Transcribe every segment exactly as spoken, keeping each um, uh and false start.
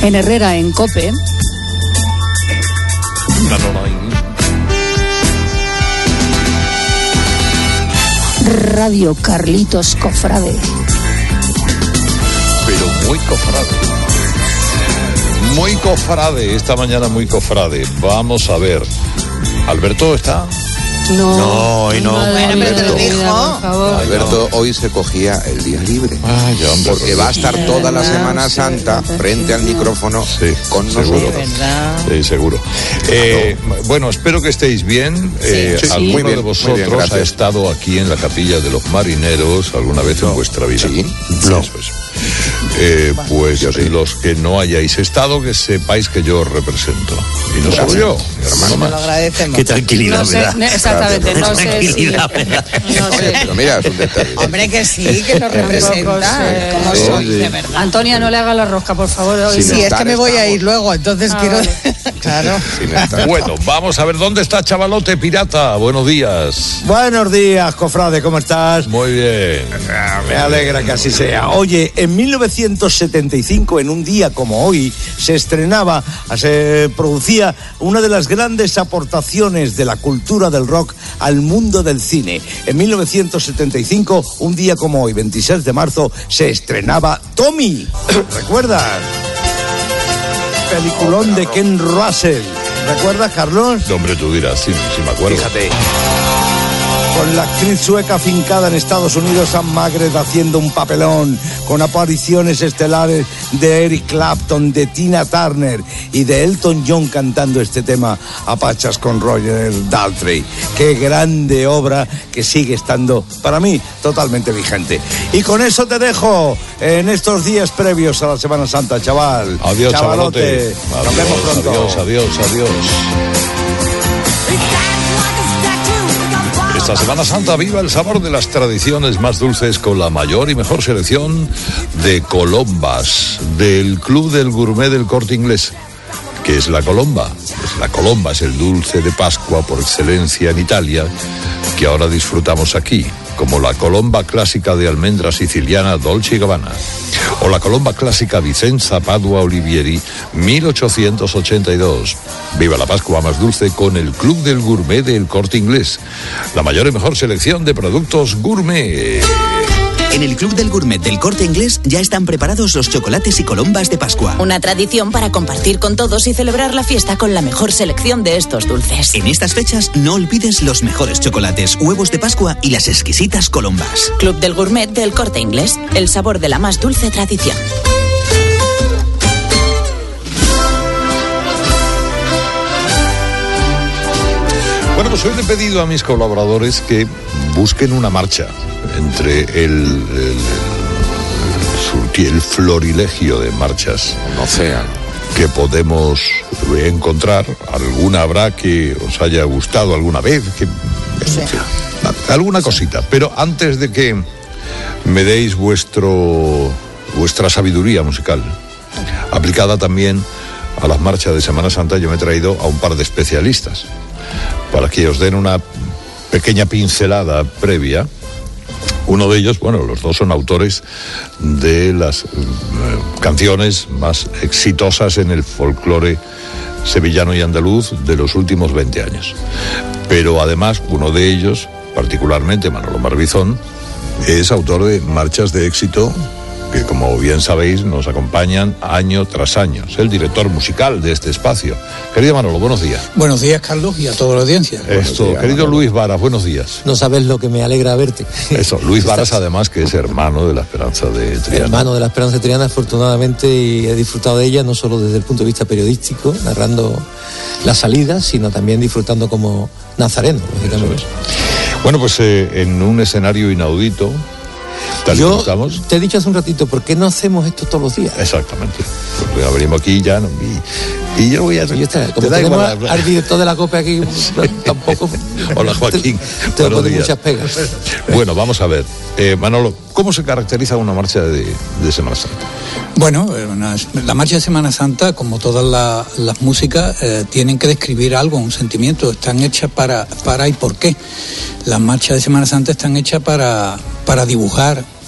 En Herrera, en COPE. Radio Carlitos Cofrade. Pero muy cofrade. Muy cofrade, esta mañana muy cofrade. Vamos a ver. ¿Alberto está? No, no, hoy no. Bueno, pero te lo dijo. Alberto hoy se cogía el día libre. Ay, hombre, porque va a estar toda la Semana Santa frente al micrófono sí, con seguro. nosotros. Sí, seguro. Eh, bueno, espero que estéis bien. Eh, sí, sí, ¿Alguno muy bien, de vosotros muy bien, ha estado aquí en la Capilla de los Marineros alguna vez no. en vuestra vida? Sí. No. Eso es. Eh, pues yo sí. Los que no hayáis estado, que sepáis que yo os represento. Y no solo yo, mi hermano más. Lo agradecemos. Qué tranquilidad, no sé, ¿verdad? Exactamente, no sé tranquilidad, si... ¿verdad? No sé. Pero mira, es un detalle. Hombre, que sí, que nos representa. sé. Como Sí, soy, sí. de verdad. Antonia, no le haga la rosca, por favor. Hoy. Sí, Sí, es que me voy a estamos. ir luego, entonces Ah, quiero... vale. Claro. Sin estar. Bueno, vamos a ver dónde está Chavalote Pirata. Buenos días. Buenos días, cofrade, ¿cómo estás? Muy bien. Me alegra que así sea. Oye, en mil novecientos setenta y cinco, en un día como hoy, se estrenaba, se producía una de las grandes aportaciones de la cultura del rock al mundo del cine. En mil novecientos setenta y cinco, un día como hoy, veintiséis de marzo, se estrenaba Tommy. ¿Recuerdas? Peliculón de Ken Russell. ¿Recuerdas, Carlos? No, hombre, tú dirás, sí, sí me acuerdo. Fíjate. Con la actriz sueca afincada en Estados Unidos, Ann Magret, haciendo un papelón, con apariciones estelares de Eric Clapton, de Tina Turner y de Elton John cantando este tema a pachas con Roger Daltrey. Qué grande obra que sigue estando, para mí, totalmente vigente. Y con eso te dejo en estos días previos a la Semana Santa, chaval. Adiós, Chavalote. chavalote. Nos vemos Adiós, pronto. adiós, adiós, adiós. Esta Semana Santa viva el sabor de las tradiciones más dulces con la mayor y mejor selección de colombas del Club del Gourmet del Corte Inglés. ¿Qué es la colomba? Pues la colomba es el dulce de Pascua por excelencia en Italia, que ahora disfrutamos aquí, como la colomba clásica de almendra siciliana Dolce y Gabbana, o la colomba clásica Vicenza Padua Olivieri mil ochocientos ochenta y dos. Viva la Pascua más dulce con el Club del Gourmet del Corte Inglés, la mayor y mejor selección de productos gourmet. En el Club del Gourmet del Corte Inglés ya están preparados los chocolates y colombas de Pascua. Una tradición para compartir con todos y celebrar la fiesta con la mejor selección de estos dulces. En estas fechas no olvides los mejores chocolates, huevos de Pascua y las exquisitas colombas. Club del Gourmet del Corte Inglés, el sabor de la más dulce tradición. Bueno, pues hoy le he pedido a mis colaboradores que busquen una marcha entre el, el, el, el florilegio de marchas Océano que podemos encontrar. Alguna habrá que os haya gustado alguna vez, que, Sí. alguna cosita. Pero antes de que me deis vuestro vuestra sabiduría musical, aplicada también a las marchas de Semana Santa, yo me he traído a un par de especialistas para que os den una pequeña pincelada previa. Uno de ellos, bueno, los dos son autores de las eh, canciones más exitosas en el folclore sevillano y andaluz de los últimos veinte años. Pero además, uno de ellos, particularmente Manolo Marbizón, es autor de marchas de éxito que, como bien sabéis, nos acompañan año tras año. Es el director musical de este espacio. Querido Manolo, buenos días. Buenos días, Carlos, y a toda la audiencia. Esto, días, querido Manolo. Luis Varas, buenos días. No sabes lo que me alegra verte. Eso, Luis Varas, además, que es hermano de la Esperanza de Triana. Hermano de la Esperanza de Triana, afortunadamente, y he disfrutado de ella no solo desde el punto de vista periodístico, narrando las salidas, sino también disfrutando como nazareno, lógicamente. Bueno, pues eh, en un escenario inaudito, tal y como Yo estamos. te he dicho hace un ratito, ¿por qué no hacemos esto todos los días? Exactamente. Pues ya venimos aquí ya, ¿no? y, y yo voy a... Yo está, ¿te como da tenemos igual? al director de la COPE aquí, tampoco... Hola, Joaquín. Te, te Buenos ponen días. muchas pegas. Bueno, vamos a ver. Eh, Manolo, ¿cómo se caracteriza una marcha de, de Semana Santa? Bueno, eh, una- la marcha de Semana Santa, como todas la- las músicas, eh, tienen que describir algo, un sentimiento. Están hechas para, para y por qué. Las marchas de Semana Santa están hechas para, para dibujar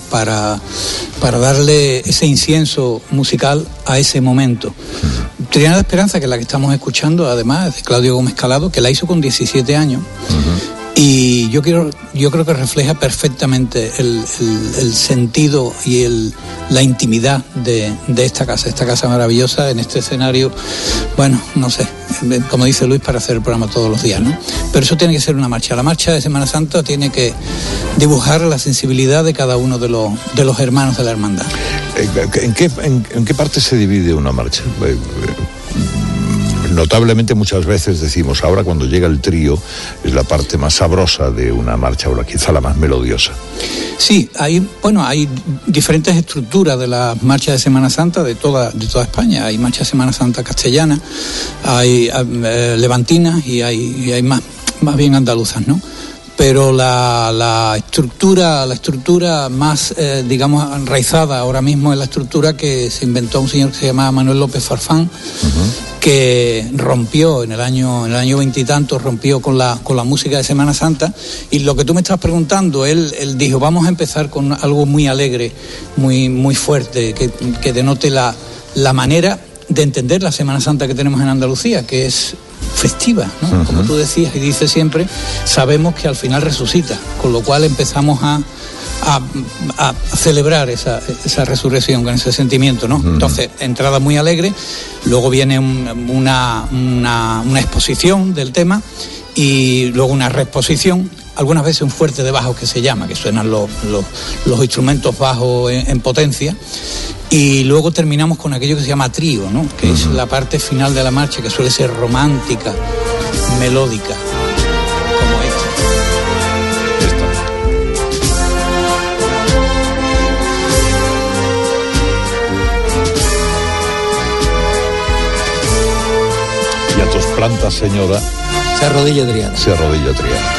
para, para darle ese incienso musical a ese momento. Triana de Esperanza, que es la que estamos escuchando, además, de Claudio Gómez Calado, que la hizo con diecisiete años. Uh-huh. Y yo quiero, yo creo que refleja perfectamente el, el, el sentido y el, la intimidad de, de esta casa, esta casa maravillosa en este escenario, bueno, no sé, como dice Luis, para hacer el programa todos los días, ¿no? Pero eso tiene que ser una marcha. La marcha de Semana Santa tiene que dibujar la sensibilidad de cada uno de los, de los hermanos de la hermandad. ¿En qué, en, en qué parte se divide una marcha? Notablemente muchas veces decimos, ahora cuando llega el trío es la parte más sabrosa de una marcha, o la, quizá la más melodiosa. Sí, hay, bueno, hay diferentes estructuras de las marchas de Semana Santa de toda, de toda España. Hay marchas de Semana Santa castellana, hay eh, levantinas y hay, y hay más, más bien andaluzas, ¿no? Pero la, la estructura, la estructura más, eh, digamos, enraizada ahora mismo es la estructura que se inventó un señor que se llamaba Manuel López Farfán, uh-huh. que rompió en el año, en el año veintitantos, rompió con la, con la música de Semana Santa. Y lo que tú me estás preguntando, él, él dijo, vamos a empezar con algo muy alegre, muy, muy fuerte, que, que denote la, la manera de entender la Semana Santa que tenemos en Andalucía, que es festiva, ¿no? Uh-huh. Como tú decías y dices siempre, sabemos que al final resucita, con lo cual empezamos a, a, a celebrar esa, esa resurrección con ese sentimiento, ¿no? Uh-huh. Entonces, entrada muy alegre, luego viene un, una, una, una exposición del tema y luego una reexposición, algunas veces un fuerte de bajo que se llama, que suenan los, los, los instrumentos bajos en, en potencia. Y luego terminamos con aquello que se llama trío, ¿no? Que uh-huh. es la parte final de la marcha, que suele ser romántica, melódica, como esta. Y a tus plantas, señora, se arrodilla Triana. Se arrodilla Triana.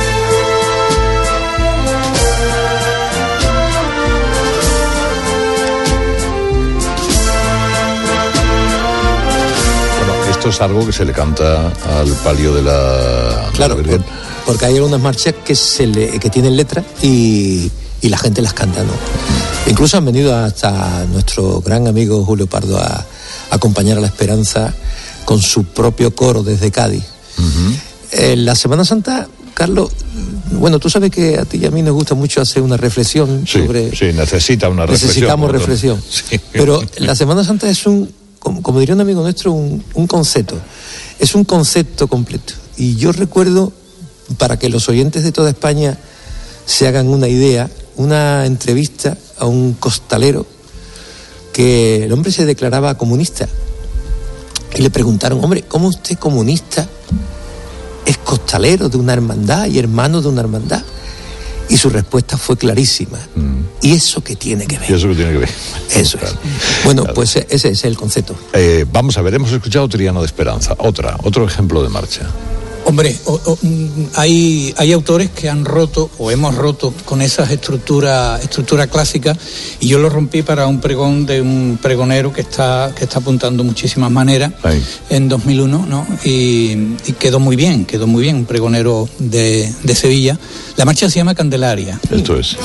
Esto es algo que se le canta al palio de la, claro, de la Virgen. Por, porque hay algunas marchas que se le, que tienen letra y, y la gente las canta, ¿no? Mm. Incluso han venido hasta nuestro gran amigo Julio Pardo a, a acompañar a la Esperanza con su propio coro desde Cádiz. Uh-huh. En la Semana Santa, Carlos, bueno, tú sabes que a ti y a mí nos gusta mucho hacer una reflexión sí, sobre... Sí, necesita una reflexión. Necesitamos reflexión. Sí. Pero la Semana Santa es un... Como, como diría un amigo nuestro, un, un concepto. Es un concepto completo. Y yo recuerdo, para que los oyentes de toda España se hagan una idea, una entrevista a un costalero que el hombre se declaraba comunista. Y le preguntaron, hombre, ¿cómo usted comunista es costalero de una hermandad y hermano de una hermandad? Y su respuesta fue clarísima. Mm. ¿Y eso qué tiene que ver? ¿Y eso qué tiene que ver? Eso es. Bueno, claro. Pues ese es el concepto. Eh, vamos a ver, hemos escuchado Triana de Esperanza. Otra, otro ejemplo de marcha. Hombre, o, o, hay, hay autores que han roto, o hemos roto, con esas estructuras estructura clásicas, y yo lo rompí para un pregón de un pregonero que está, que está apuntando muchísimas maneras. Ahí. En dos mil uno, ¿no? Y, y quedó muy bien, quedó muy bien, un pregonero de, de Sevilla. La marcha se llama Candelaria. Esto es.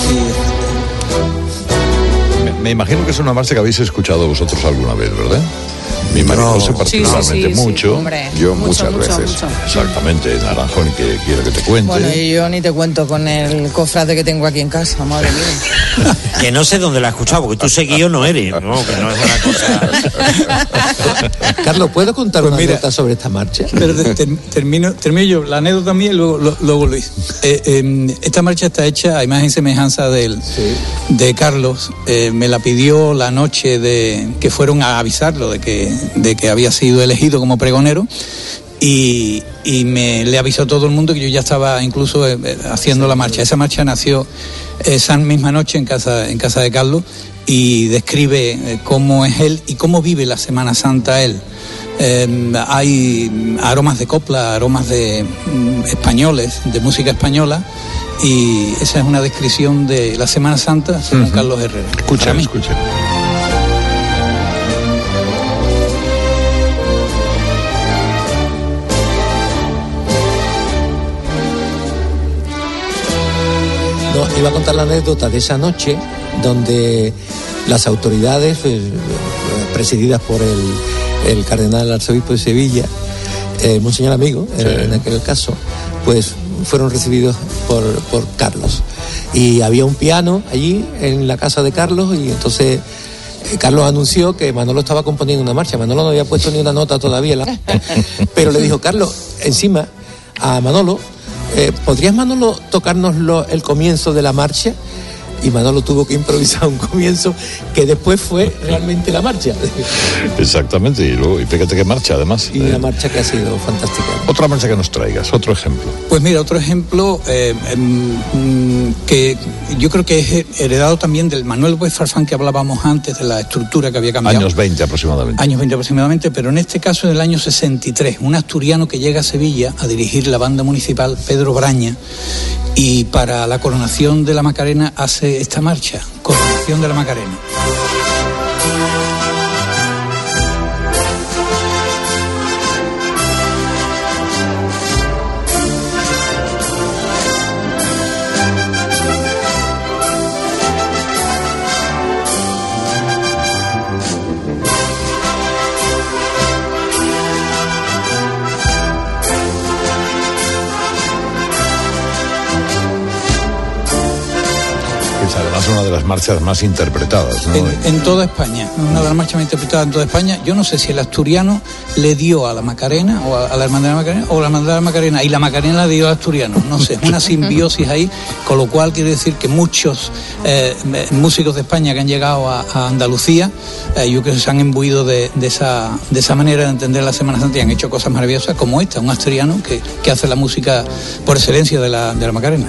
Me, me imagino que es una marcha que habéis escuchado vosotros alguna vez, ¿verdad? Mi marido no sé particularmente sí, sí, sí, mucho. Sí, hombre, yo mucho, muchas mucho, veces. Mucho. Exactamente, Naranjón, que quiero que te cuente. Bueno, y yo ni te cuento con el cofrade que tengo aquí en casa, madre mía. Que no sé dónde la he escuchado, porque tú seguido no eres, no, que no es una cosa. Carlos, ¿puedo contar pues una mira, anécdota sobre esta marcha? Pero ter, termino, termino yo, la anécdota mía y luego, lo, luego Luis. Eh, eh, esta marcha está hecha a imagen y semejanza de, él, sí. de Carlos. Eh, me la pidió la noche de que fueron a avisarlo de que, de que había sido elegido como pregonero. Y, y me le avisó a todo el mundo que yo ya estaba incluso eh, haciendo sí, la marcha. Esa marcha nació esa misma noche en casa, en casa de Carlos, y describe eh, cómo es él y cómo vive la Semana Santa él. Eh, hay aromas de copla, aromas de mm, españoles, de música española, y esa es una descripción de la Semana Santa según uh-huh. Carlos Herrera. Escucha, escucha. No, iba a contar la anécdota de esa noche donde las autoridades, pues, presididas por el, el cardenal arzobispo de Sevilla, eh, Monseñor Amigo, sí. en, en aquel caso, pues fueron recibidos por, por Carlos. Y había un piano allí en la casa de Carlos, y entonces Carlos anunció que Manolo estaba componiendo una marcha. Manolo no había puesto ni una nota todavía, la... pero le dijo, Carlos, encima a Manolo, eh, ¿podrías, Manolo, tocarnos lo, el comienzo de la marcha? Y Manolo tuvo que improvisar un comienzo que después fue realmente la marcha. Exactamente, y, luego, y fíjate qué marcha además. Y una eh. marcha que ha sido fantástica. Otra marcha que nos traigas, otro ejemplo. Pues mira, otro ejemplo eh, eh, que yo creo que es heredado también del Manuel López Farfán que hablábamos antes, de la estructura que había cambiado. Años veinte aproximadamente. Años veinte aproximadamente, pero en este caso del año sesenta y tres, un asturiano que llega a Sevilla a dirigir la banda municipal, Pedro Braña, y para la coronación de la Macarena hace esta marcha, Coronación de la Macarena. Además, una de las marchas más interpretadas, ¿no? En, en toda España, una de las marchas más interpretadas en toda España. Yo no sé si el asturiano le dio a la Macarena, o a, a la Hermandad de la Macarena, o la Hermandad de la Macarena, y la Macarena la dio al asturiano. No sé, es una simbiosis ahí, con lo cual quiere decir que muchos eh, músicos de España que han llegado a, a Andalucía, eh, yo creo que se han imbuido de, de, esa, de esa manera de entender la Semana Santa y han hecho cosas maravillosas como esta, un asturiano que, que hace la música por excelencia de la, de la Macarena.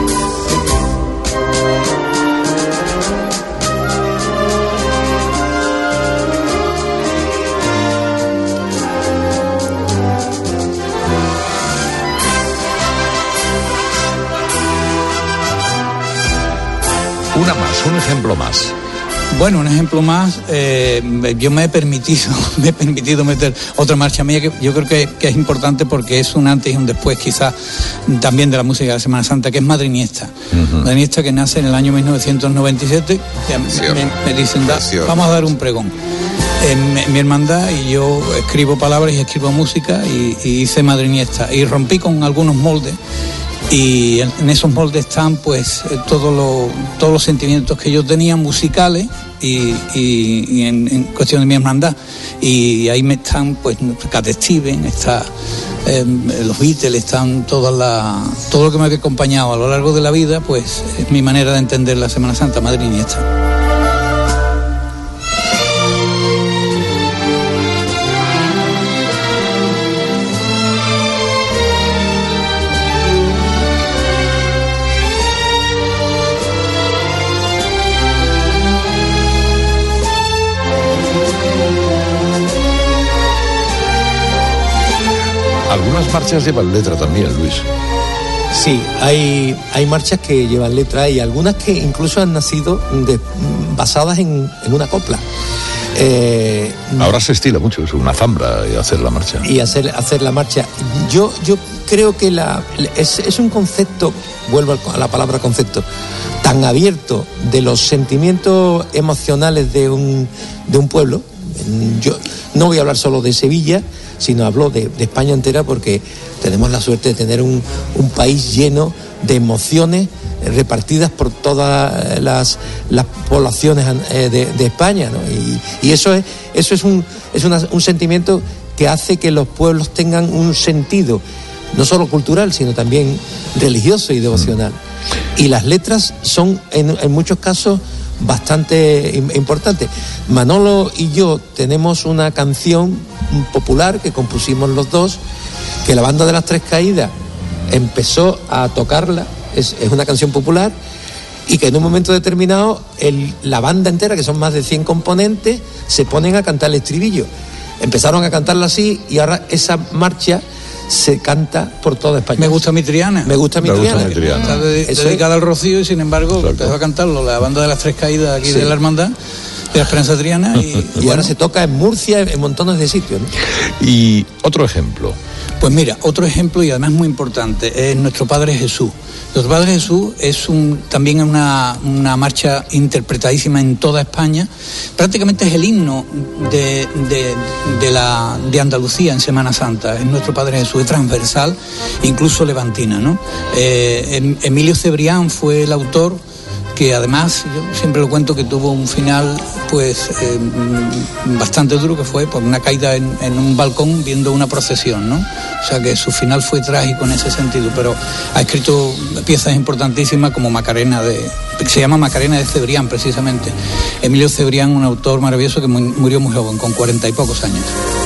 Una más, un ejemplo más. Bueno, un ejemplo más, eh, yo me he permitido me he permitido meter otra marcha mía que yo creo que, que es importante porque es un antes y un después quizás también de la música de la Semana Santa, que es Madriniesta. Uh-huh. Madriniesta, que nace en el año mil novecientos noventa y siete, me, me, me dicen, da, vamos a dar un pregón. En mi hermandad, y yo escribo palabras y escribo música, y, y hice Madriniesta, y rompí con algunos moldes. Y en, en esos moldes están pues todos los todos los sentimientos que yo tenía musicales y, y, y en, en cuestión de mi hermandad, y ahí me están pues Cat Stevens, está eh, los Beatles, están todas la, todo lo que me había acompañado a lo largo de la vida, pues es mi manera de entender la Semana Santa madriniesta. Algunas marchas llevan letra también, Luis. Sí, hay, hay marchas que llevan letra y algunas que incluso han nacido de, basadas en, en una copla. Eh, Ahora se estila mucho eso, una zambra y hacer la marcha. Y hacer, hacer la marcha. Yo, yo creo que la, es, es un concepto, vuelvo a la palabra concepto, tan abierto de los sentimientos emocionales de un, de un pueblo. Yo no voy a hablar solo de Sevilla, sino hablo de, de España entera, porque tenemos la suerte de tener un, un país lleno de emociones repartidas por todas las, las poblaciones de, de España, ¿no? Y, y eso es, eso es, un, es una, un sentimiento que hace que los pueblos tengan un sentido, no solo cultural, sino también religioso y devocional. Y las letras son, en, en muchos casos, bastante importante. Manolo y yo tenemos una canción popular que compusimos los dos, que la Banda de las Tres Caídas empezó a tocarla, es, es una canción popular, y que en un momento determinado el, la banda entera, que son más de cien componentes, se ponen a cantar el estribillo. Empezaron a cantarla así, y ahora esa marcha se canta por toda España. Me gusta mi Triana. Me gusta mi Me Triana. gusta mi Triana. Está de, dedicada al Rocío, y sin embargo Exacto. empezó a cantarlo la Banda de las Tres Caídas aquí sí. de la Hermandad de la Esperanza Triana, y, y bueno, ahora se toca en Murcia, en montones de sitios, ¿no? Y otro ejemplo. Pues mira, otro ejemplo y además muy importante es Nuestro Padre Jesús. Nuestro Padre Jesús es un, también una, una marcha interpretadísima en toda España. Prácticamente es el himno de, de, de, la, de Andalucía en Semana Santa. Es Nuestro Padre Jesús, es transversal, incluso levantina, ¿no? Eh, Emilio Cebrián fue el autor, que además, yo siempre lo cuento, que tuvo un final pues eh, bastante duro, que fue por una caída en, en un balcón viendo una procesión, ¿no? O sea que su final fue trágico en ese sentido, pero ha escrito piezas importantísimas como Macarena, de, que se llama Macarena de Cebrián precisamente. Emilio Cebrián, un autor maravilloso que murió muy joven, con cuarenta y pocos años.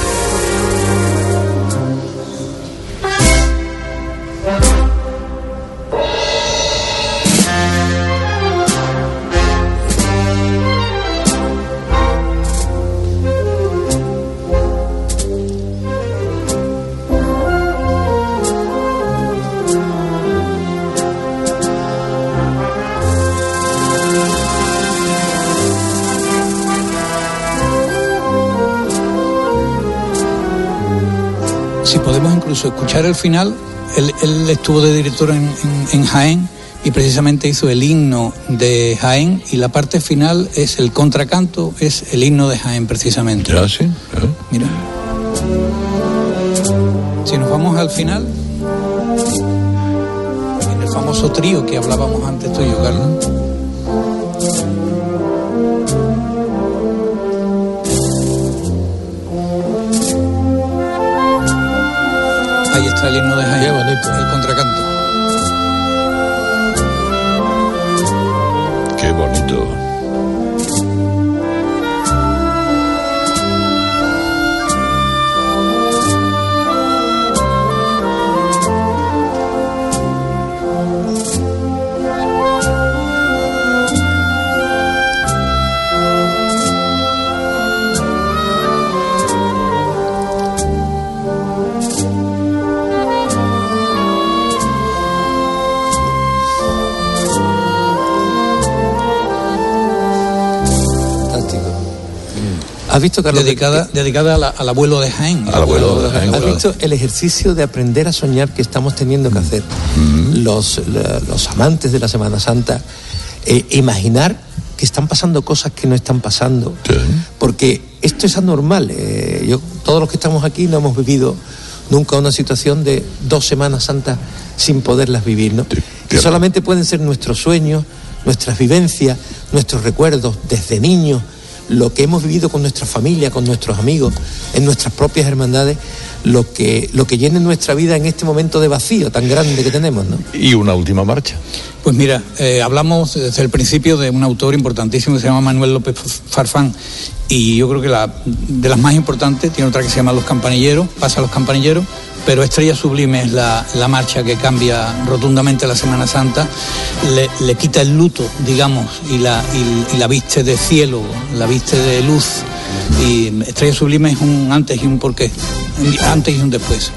Si podemos incluso escuchar el final, él, él estuvo de director en, en, en Jaén y precisamente hizo el himno de Jaén, y la parte final es el contracanto, es el himno de Jaén precisamente. ¿Ya sí? ¿Eh? Mira. Si nos vamos al final, en el famoso trío que hablábamos antes tú y yo, Carlos. Ahí está el himno de Jaén, bonito, el contracanto. Qué bonito. ¿Has visto, Carlos? Dedicada, que, dedicada a la, al abuelo de Jaén. Al abuelo de Jaén. ¿Has visto el ejercicio de aprender a soñar que estamos teniendo que hacer mm. los, los amantes de la Semana Santa? Eh, imaginar que están pasando cosas que no están pasando. Sí. Porque esto es anormal. Eh, yo, todos los que estamos aquí no hemos vivido nunca una situación de dos Semanas Santas sin poderlas vivir, ¿no? Sí, que solamente pueden ser nuestros sueños, nuestras vivencias, nuestros recuerdos desde niños, lo que hemos vivido con nuestra familia, con nuestros amigos, en nuestras propias hermandades, lo que, lo que llene nuestra vida en este momento de vacío tan grande que tenemos, ¿no? ¿Y una última marcha? Pues mira, eh, hablamos desde el principio de un autor importantísimo que se llama Manuel López Farfán, y yo creo que la, de las más importantes, tiene otra que se llama Los Campanilleros, pasa a Los Campanilleros, pero Estrella Sublime es la, la marcha que cambia rotundamente la Semana Santa, le, le quita el luto, digamos, y la, y, y la viste de cielo, la viste de luz, y Estrella Sublime es un antes y un porqué, un antes y un después.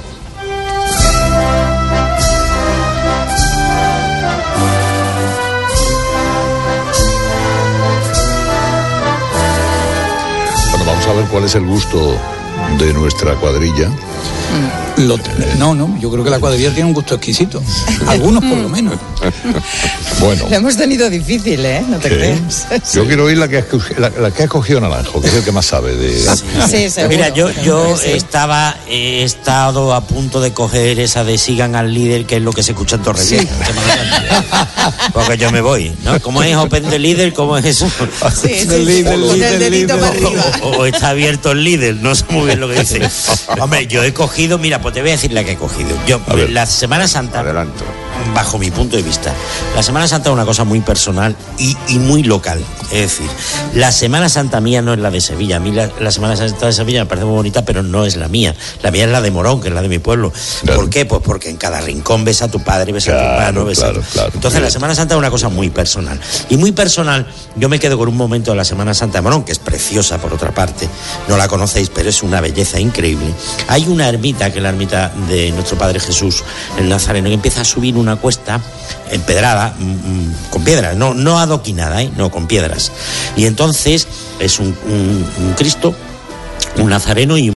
Bueno, vamos a ver cuál es el gusto de nuestra cuadrilla. Lo, no, no, yo creo que la cuadrilla tiene un gusto exquisito. Algunos por lo menos. Bueno. Lo hemos tenido difícil, ¿eh? No te ¿Qué? crees. Sí. Yo quiero oír la que, ha, la, la que ha escogido Naranjo, que es el que más sabe de... Sí, seguro. Mira, yo, yo Sí. estaba, he estado a punto de coger esa de sigan al líder, que es lo que se escucha en Torrevieja. Sí. Porque yo me voy, ¿no? ¿Cómo es Open the Leader? ¿Cómo es eso? Sí, sí, sí. Líder, o, líder, el dedito para arriba. O, o está abierto el líder, no sé muy bien lo que dice. Hombre, yo he cogido, mira, pues te voy a decir la que he cogido. Yo, la Semana Santa, adelanto, bajo mi punto de vista, la Semana Santa es una cosa muy personal y, y muy local. Es decir, la Semana Santa mía no es la de Sevilla. A mí la, la Semana Santa de Sevilla me parece muy bonita, pero no es la mía. La mía es la de Morón, que es la de mi pueblo. Claro. ¿Por qué? Pues porque en cada rincón ves a tu padre, ves claro, a tu hermano, ves claro, a tu... Claro, Entonces, la Semana Santa es una cosa muy personal. Y muy personal, yo me quedo con un momento de la Semana Santa de Morón, que es preciosa por otra parte. No la conocéis, pero es una belleza increíble. Hay una ermita, que es la ermita de nuestro Padre Jesús, el Nazareno, que empieza a subir una cuesta empedrada, mmm, con piedras, no, no adoquinada, ¿eh? No, con piedras. Y entonces es un, un, un Cristo, un Nazareno y